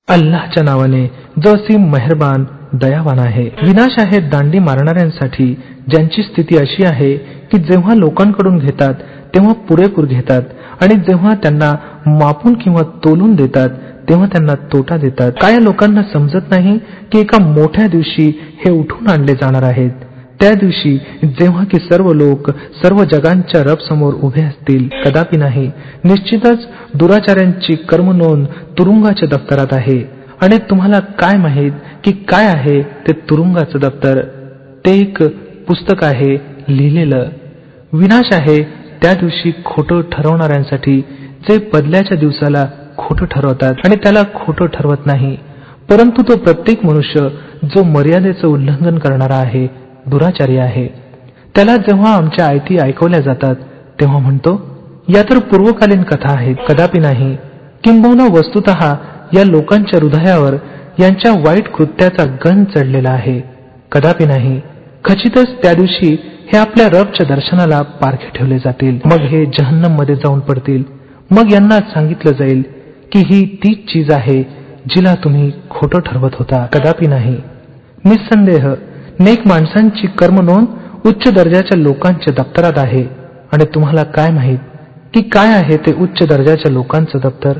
अल्लाहच्या नावाने जो असीम मेहरबान दयावान आहे. विनाश आहे दांडी मारणाऱ्यांसाठी, ज्यांची स्थिती अशी आहे की जेव्हा लोकांकडून घेतात तेव्हा पुरेपूर घेतात आणि जेव्हा त्यांना मापून किंवा तोलून देतात तेव्हा त्यांना तोटा देतात. काय या लोकांना समजत नाही की एका मोठ्या दिवशी हे उठून आणले जाणार आहेत, त्या दिवशी जेव्हा की सर्व लोक सर्व जगांच्या रब समोर उभे असतील? कदापि नाही. निश्चितच दुराचार्यांची कर्मनोंद तुरुंगाच्या दफ्तरात आहे. आणि तुम्हाला काय माहित की काय आहे ते तुरुंगाचं दफ्तर? ते एक पुस्तक आहे लिहिलेलं. विनाश आहे त्या दिवशी खोटं ठरवणाऱ्यांसाठी, जे बदल्याच्या दिवसाला खोटं ठरवतात आणि त्याला खोटं ठरवत नाही. परंतु तो प्रत्येक मनुष्य जो मर्यादेचं उल्लंघन करणारा आहे, दुराचारी आहे. त्याला जेव्हा आमच्या आयती ऐकवल्या जातात तेव्हा म्हणतो, या तर पूर्वकालीन कथा आहेत. कदापि नाही. किंबहुना वस्तुतः या लोकांच्या हृदयावर यांच्या वाईट कृत्याचा गंध चढलेला आहे. कदापि नाही. खचितच त्या दिवशी हे आपल्या रबच्या दर्शनाला पारखे ठेवले जातील. मग हे जहन्नम मध्ये जाऊन पडतील. मग यांना सांगितलं जाईल की ही तीच चीज आहे जिला तुम्ही खोटं ठरवत होता. कदापि नाही. निस्संदेह नेक माणसांची कर्मनोंद उच्च दर्जाच्या लोकांच्या दप्तरात आहे. आणि तुम्हाला काय माहित की काय आहे ते उच्च दर्जाच्या लोकांचं दप्तर?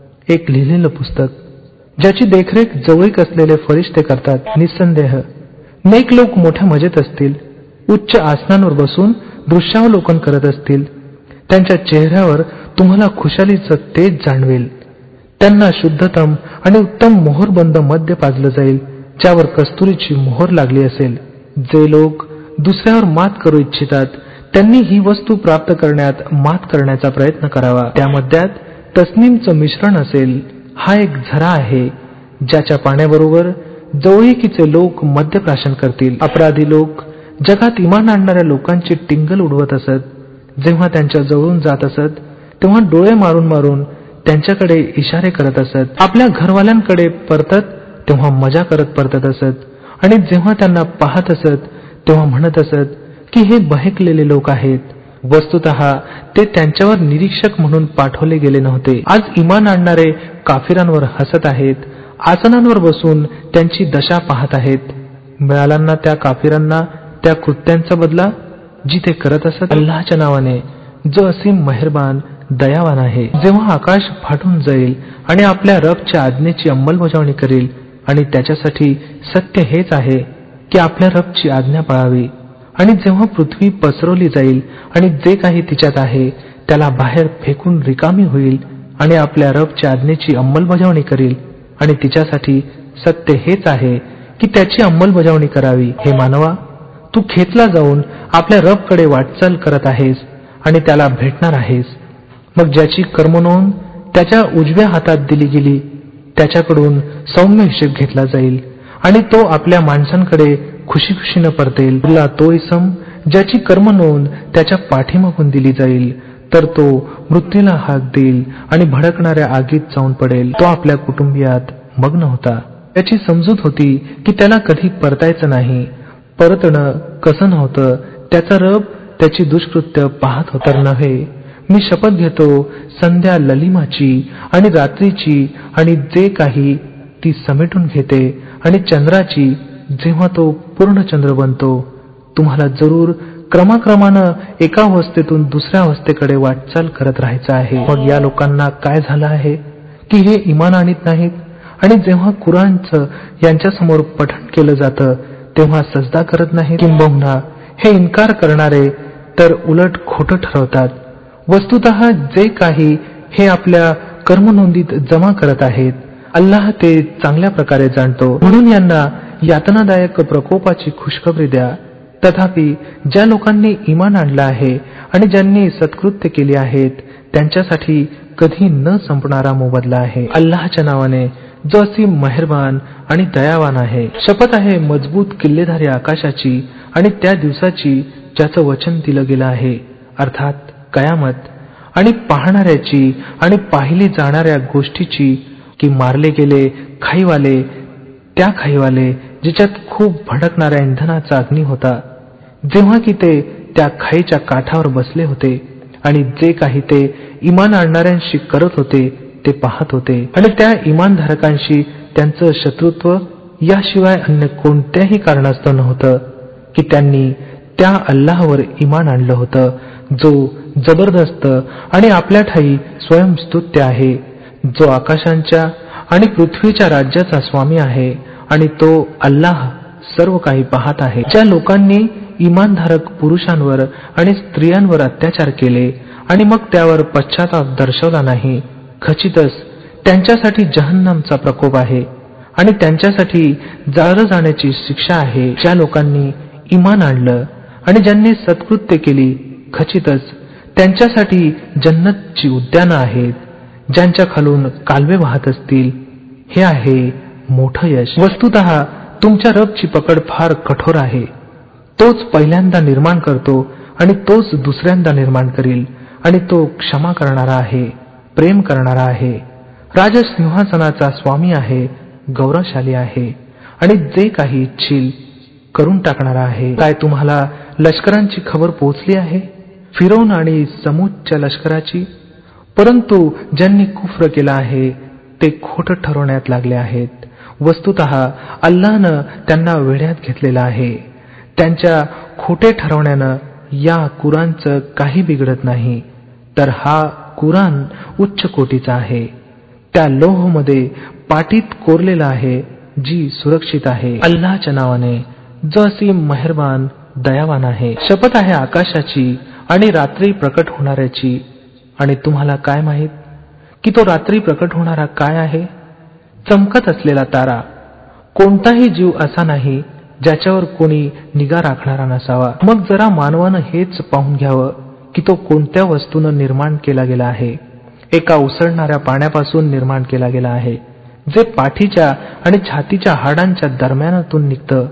एक लिहिलेलं पुस्तक, ज्याची देखरेख जवळीक असलेले फरिश्ते करतात. निस्संदेह नेक लोक मोठ्या मजेत असतील, उच्च आसनांवर बसून दृश्यावलोकन करत असतील. त्यांच्या चेहऱ्यावर तुम्हाला खुशालीचं तेज जाणवेल. त्यांना शुद्धतम आणि उत्तम मोहरबंद मद्य पाजलं जाईल, ज्यावर कस्तुरीची मोहर लागली असेल. जे लोक दुसऱ्यावर मात करू इच्छितात त्यांनी ही वस्तू प्राप्त करण्यात मात करण्याचा प्रयत्न करावा. त्या मद्यात तस्नीमचं मिश्रण असेल. हा एक झरा आहे ज्याच्या पाण्याबरोबर जवळीकीचे लोक मद्यप्राशन करतील. अपराधी लोक जगात इमान आणणाऱ्या लोकांची टिंगल उडवत असत. जेव्हा त्यांच्या जवळून जात असत तेव्हा डोळे मारून मारून त्यांच्याकडे इशारे करत असत. आपल्या घरवाल्यांकडे परतत तेव्हा मजा करत परतत असत. आणि जेव्हा त्यांना पाहत असत तेव्हा म्हणत असत की हे बहकलेले लोक आहेत. वस्तुतः ते त्यांच्यावर निरीक्षक म्हणून पाठवले गेले नव्हते. आज इमान आणणारे काफिरांवर हसत आहेत, आसनांवर बसून त्यांची दशा पाहत आहेत. मिळाला ना त्या काफिरांना त्या कृत्यांचा बदला जी ते करत असत? अल्लाहच्या नावाने जो असीम मेहरबान दयावान आहे. जेव्हा आकाश फाटून जाईल आणि आपल्या रबच्या आज्ञेची अंमलबजावणी करेल, आणि त्याच्यासाठी सत्य हेच आहे की आपल्या रबची आज्ञा पाळावी, आणि जेव्हा पृथ्वी पसरवली जाईल आणि जे काही तिच्यात आहे त्याला बाहेर फेकून रिकामी होईल, आणि आपल्या रबच्या आज्ञेची अंमलबजावणी करेल, आणि तिच्यासाठी सत्य हेच आहे की त्याची अंमलबजावणी करावी. हे मानवा, तू खेचला जाऊन आपल्या रबकडे वाटचाल करत आहेस आणि त्याला भेटणार आहेस. मग ज्याची कर्मनोंद त्याच्या उजव्या हातात दिली गेली त्याच्याकडून सौम्य हिशेब घेतला जाईल, आणि तो आपल्या माणसांकडे खुशीखुशीनं परतेल. तुला तो इसम ज्याची कर्मनोंद त्याच्या पाठीमागून दिली जाईल, तर तो मृत्यूला हाक देईल आणि भडकणाऱ्या आगीत जाऊन पडेल. तो आपल्या कुटुंबियात मग्न होता. त्याची समजूत होती की त्याला कधी परतायचं नाही. परतणं कसं नव्हतं. त्याचा रब त्याची दुष्कृत्य पाहत होता. तर नव्हे, मी शपथ घेतो संध्या ललिमाची आणि रात्रीची आणि जे काही ती समेटून घेते, आणि चंद्राची जेव्हा तो पूर्ण चंद्र बनतो. तुम्हाला जरूर क्रमाक्रमानं एका अवस्थेतून दुसऱ्या अवस्थेकडे वाटचाल करत राहायचं आहे. मग या लोकांना काय झालं आहे की हे इमान आणीत नाहीत, आणि जेव्हा कुराणचं यांच्यासमोर पठण केलं जातं तेव्हा सजदा करत नाहीत. किंबहुना हे इन्कार करणारे तर उलट खोटं ठरवतात. वस्तुतः जे काही हे आपल्या कर्मनोंदीत जमा करत आहेत अल्लाह ते चांगल्या प्रकारे जाणतो. म्हणून यांना यातनादायक प्रकोपाची खुशखबरी द्या. तथापि ज्या लोकांनी इमान आणलं आहे आणि ज्यांनी सत्कृत्य केली आहेत त्यांच्यासाठी कधी न संपणारा मोबदला आहे. अल्लाहच्या नावाने जो असीम मेहरबान आणि दयावान आहे. शपथ आहे मजबूत किल्लेधारी आकाशाची आणि त्या दिवसाची ज्याचं वचन दिलं गेलं आहे, अर्थात कयामत, आणि पाहणाऱ्याची आणि पाहिली जाणाऱ्या गोष्टीची, की मारले गेले खाईवाले, त्या खाईवाले जिच्यात खूप भडकणाऱ्या इंधनाचा अग्नी होता, जेव्हा की ते त्या खाईच्या काठावर बसले होते, आणि जे काही ते इमान आणणाऱ्यांशी करत होते ते पाहत होते आणि त्या इमानधारकांशी त्यांचं शत्रुत्व याशिवाय अन्य कोणत्याही कारणास्तव नव्हतं की त्यांनी त्या अल्लाहवर इमान आणलं होतं जो जबरदस्त आणि आपल्या ठायी स्वयंस्तुत्य आहे, जो आकाशांच्या आणि पृथ्वीच्या राज्याचा स्वामी आहे आणि तो अल्लाह सर्व काही पाहत आहे. ज्या लोकांनी इमानधारक पुरुषांवर आणि स्त्रियांवर अत्याचार केले आणि मग त्यावर पश्चाताप दर्शवला नाही, खचितच त्यांच्यासाठी जहन्नमचा प्रकोप आहे आणि त्यांच्यासाठी जाळलं जाण्याची शिक्षा आहे. ज्या लोकांनी इमान आणलं आणि ज्यांनी सत्कृत्य केली, खचितच त्यांच्यासाठी जन्नतची उद्यानं आहेत, ज्यांच्या खालून कालवे वाहत असतील. हे आहे मोठं यश. वस्तुतः तुमच्या रबची पकड फार कठोर आहे. तोच पहिल्यांदा निर्माण करतो आणि तोच दुसऱ्यांदा निर्माण करील आणि तो क्षमा करणारा आहे, प्रेम करणारा आहे, राजसिंहासनाचा स्वामी आहे, गौरवशाली आहे आणि जे काही इच्छील करून टाकणारा आहे. काय तुम्हाला लष्करांची खबर पोहोचली आहे, फिरौन आणि समूदच्या लष्कराची? परंतु ज्यांनी कुफ्र केला आहे ते खोटं ठरवण्यात लागले आहेत. वस्तुतः अल्लाहनं त्यांना वेढ्यात घेतलेलं आहे. त्यांच्या खोटे ठरवण्यानं या कुराणचं काही बिघडत नाही, तर हा कुराण उच्च कोटीचा आहे. त्या लोहमध्ये पाटीत कोरलेला आहे, जी सुरक्षित आहे. अल्लाहच्या नावाने जो असीम मेहरबान दयावान आहे. शपथ आहे आकाशाची आणि रात्री प्रकट होणाऱ्याची. आणि तुम्हाला काय माहित की तो रात्री प्रकट होणारा काय आहे? चमकत असलेला तारा. कोणताही जीव असा नाही ज्याच्यावर कोणी निगा राखणारा नसावा. मग जरा मानवानं हेच पाहून घ्यावं की तो कोणत्या वस्तूनं निर्माण केला गेला आहे. एका उसळणाऱ्या पाण्यापासून निर्माण केला गेला आहे, जे पाठीच्या आणि छातीच्या हाडांच्या दरम्यानातून निघतं.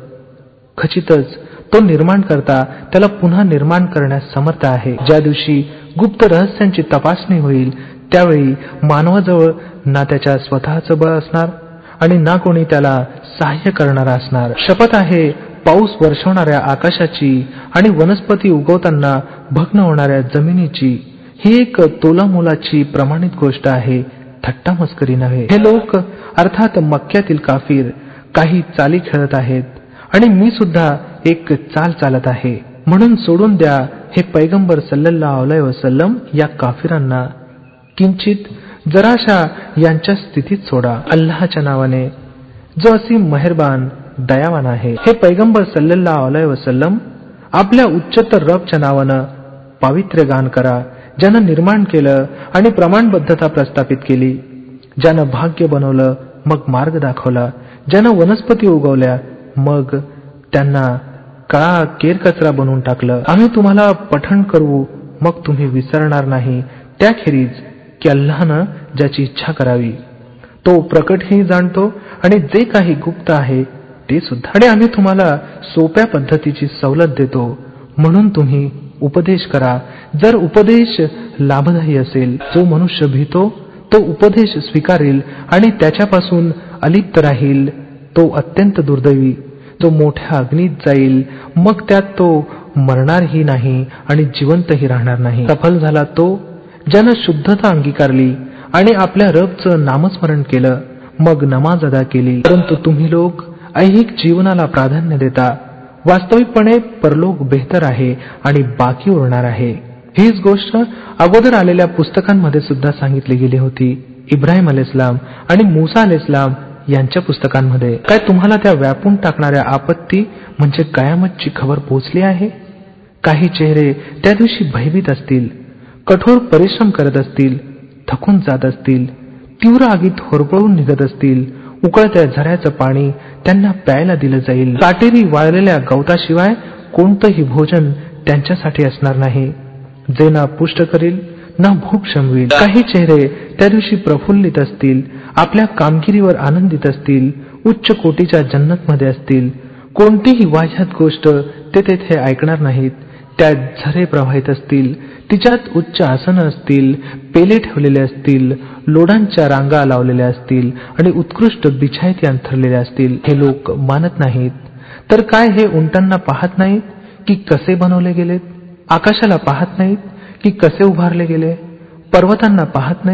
खचितच तो निर्माण करता त्याला पुन्हा निर्माण करण्यास समर्थ आहे. ज्या दिवशी गुप्त रहस्यांची तपासणी होईल त्यावेळी मानवाजवळ ना त्याच्या स्वतःचं बळ असणार आणि ना कोणी त्याला सहाय्य करणारा असणार. शपथ आहे पाऊस वर्षवणाऱ्या आकाशाची आणि वनस्पती उगवताना भग्न होणाऱ्या जमिनीची. ही एक तोलामोलाची प्रमाणित गोष्ट आहे, थट्टा मस्करी नव्हे. हे लोक अर्थात मक्क्यातील काफीर काही चाली खेळत आहेत आणि मी सुद्धा एक चाल चालत आहे. म्हणून सोडून द्या हे पैगंबर सल्लल्लाहु अलैहि वसल्लम या काफिरांना. किंचित जराशा यांच्या स्थितीत सोडा. अल्लाहच्या नावाने जो असीम मेहरबान दयावान आहे. हे पैगंबर सल्लल्लाहु अलैहि वसल्लम, आपल्या उच्चतर रबच्या नावानं पावित्र्य गान करा, ज्यानं निर्माण केलं आणि प्रमाणबद्धता प्रस्थापित केली, ज्यानं भाग्य बनवलं मग मार्ग दाखवला, ज्यानं वनस्पती उगवल्या मग त्यांना काळा केरकचरा बनवून टाकलं. आम्ही तुम्हाला पठण करू मग तुम्ही विसरणार नाही, त्याखेरीज की अल्लाहनं ज्याची इच्छा करावी. तो प्रकटही जाणतो आणि जे काही गुप्त आहे ते सुद्धा. आणि आम्ही तुम्हाला सोप्या पद्धतीची सवलत देतो, म्हणून तुम्ही उपदेश करा जर उपदेश लाभदायी असेल. जो मनुष्य भीतो तो उपदेश स्वीकारेल आणि त्याच्यापासून अलिप्त राहील तो अत्यंत दुर्दैवी. जो मोठ्या अग्नीत जाईल मग त्यात तो मरणारही नाही आणि जिवंतही राहणार नाही. सफल झाला तो ज्यानं शुद्धता अंगीकारली आणि आपल्या रबचं नामस्मरण केलं, मग नमाज अदा केली. परंतु तुम्ही लोक ऐहिक जीवनाला प्राधान्य देता. वास्तविकपणे परलोक बेहतर आहे आणि बाकी उरणार आहे. हीच गोष्ट अगोदर आलेल्या पुस्तकांमध्ये सुद्धा सांगितली गेली होती, इब्राहिम अलैहिस्सलाम आणि मूसा अलैहिस्सलाम यांच्या पुस्तकांमध्ये. काय तुम्हाला त्या व्यापून टाकणाऱ्या आपत्ती म्हणजे कयामतची खबर पोहोचली आहे? काही चेहरे त्या दिवशी भयभीत असतील, कठोर परिश्रम करत असतील, थकून जात असतील, तीव्र आगीत होरपळून निघत असतील. उकळत्या झऱ्याचं पाणी त्यांना प्यायला दिलं जाईल. काटेरी वाळलेल्या गवताशिवाय कोणतंही भोजन त्यांच्यासाठी असणार नाही, जे ना पुष्ट करील ना भूक शमवील. काही चेहरे त्या दिवशी प्रफुल्लित असतील, आपल्या कामगिरीवर आनंदित असतील, उच्च कोटीच्या जन्नतमध्ये असतील. कोणतीही वाह्यात गोष्ट ते तेथे ऐकणार नाहीत. त्यात झरे प्रवाहित असतील, तिच्यात उच्च आसनं असतील, पेले ठेवलेले असतील, लोडांच्या रांगा लावलेल्या असतील आणि उत्कृष्ट बिछायती अंथरलेल्या असतील. हे लोक मानत नाहीत तर काय हे उंटांना पाहत नाहीत की कसे बनवले गेलेत? आकाशाला पाहत नाहीत की कसे उभारले गेले? पर्वतांना पाहत नाहीत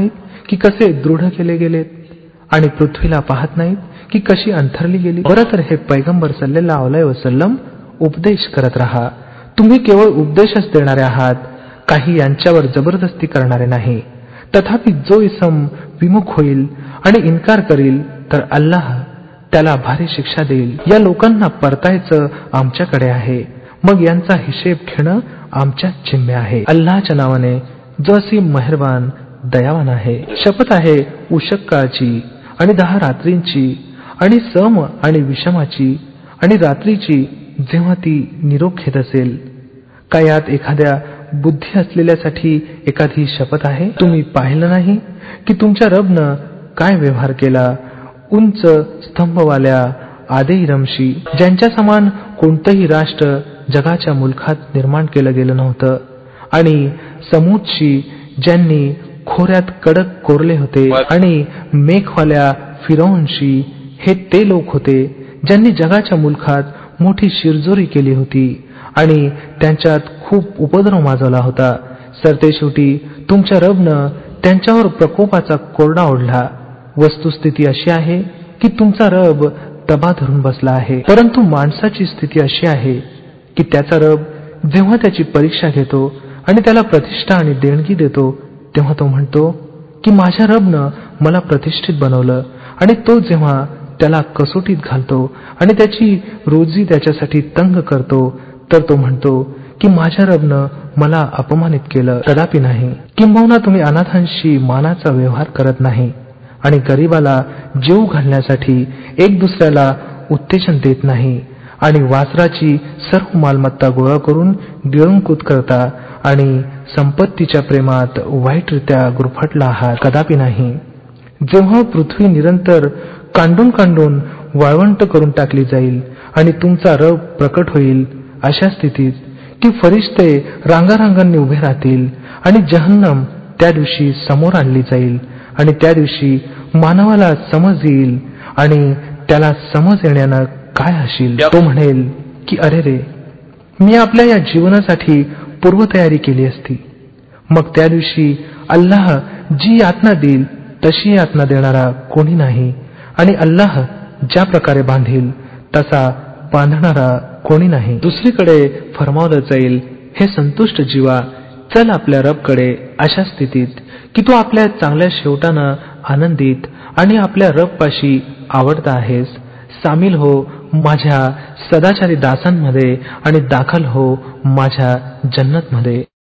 की कसे दृढ केले गेलेत, आणि पृथ्वीला पाहत नाहीत की कशी अंथरली गेली. बरं तर हे पैगंबर सल्लल्लाहु अलैहि वसल्लम उपदेश करत राहा. तुम्ही केवळ उपदेशच देणारे आहात, काही यांच्यावर जबरदस्ती करणारे नाही. तथापि जो इसम विमुख होईल आणि इन्कार करील तर अल्लाह त्याला भारी शिक्षा देईल. या लोकांना परतायचं आमच्याकडे आहे, मग यांचा हिशेब घेणं आमच्याच जिम्मे आहे. अल्लाहच्या नावाने जो असीम मेहरबान दयावान आहे. शपथ आहे उशक काळची आणि 10 रात्रींची आणि सम आणि विषमाची आणि रात्रीची जेव्हा ती निरोप घेत असेल. काय यात एखाद्या बुद्धी असलेल्यासाठी एखादी शपथ आहे? तुम्ही पाहिलं नाही की तुमच्या रबनं काय व्यवहार केला उंच स्तंभवाल्या आदे इरमशी, ज्यांच्या समान कोणतंही राष्ट्र जगाच्या मुलखात निर्माण केलं गेलं नव्हतं, आणि समूदशी ज्यांनी खोऱ्यात कडक कोरले होते, आणि मेघवाल्या फिरौनशी, हे ते लोक होते ज्यांनी जगाच्या मुलखात मोठी शिरजोरी केली होती आणि त्यांच्यात खूप उपद्रव माजवला होता. सरतेशेवटी तुमच्या रबनं त्यांच्यावर प्रकोपाचा कोरडा ओढला. वस्तुस्थिती अशी आहे की तुमचा रब तबा धरून बसला आहे. परंतु माणसाची स्थिती अशी आहे की त्याचा रब जेव्हा त्याची परीक्षा घेतो आणि त्याला प्रतिष्ठा आणि देणगी देतो, तेव्हा तो म्हणतो की माझ्या रबनं मला प्रतिष्ठित बनवलं, आणि तो जेव्हा त्याला कसोटीत घालतो आणि त्याची रोजी त्याच्यासाठी तंग करतो, तर तो म्हणतो की माझ्या रबनं मला अपमानित केलं. कदापि नाही. किंबहुना तुम्ही अनाथांशी मानाचा व्यवहार करत नाही आणि गरीबाला जेवू घालण्यासाठी एक दुसऱ्याला उत्तेजन देत नाही, आणि वासराची सर्व मालमत्ता गोळा करून गिळंकृत करता आणि संपत्तीच्या प्रेमात वाईटरित्या गुरफटला आहात. कदापि नाही. जेव्हा पृथ्वी निरंतर कांडून कांडून वाळवंट करून टाकली जाईल आणि तुमचा रब प्रकट होईल, अशा स्थितीत की फरिश्ते रांगारांगांनी उभे राहतील, आणि जहन्नम त्या दिवशी समोर आणली जाईल, आणि त्या दिवशी मानवाला समज येईल, आणि त्याला समज येण्यानं काय हशील. तो म्हणेल की अरे रे, मी आपल्या या जीवनासाठी पूर्वतयारी केली असती. मग त्या दिवशी अल्लाह जी यातना देईल तशी यातना देणारा कोणी नाही, आणि अल्लाह ज्या प्रकारे बांधील तसा बांधणारा कोणी नाही. दुसरीकडे फरमावलं जाईल, हे संतुष्ट जीवा, चल आपल्या रबकडे, अशा स्थितीत की तू आपल्या चांगल्या शेवटानं आनंदित आणि आपल्या रबपाशी आवडता आहेस. सामील हो माझ्या सदाचारी दासांमध्ये आणि दाखल हो माझ्या जन्नतमध्ये.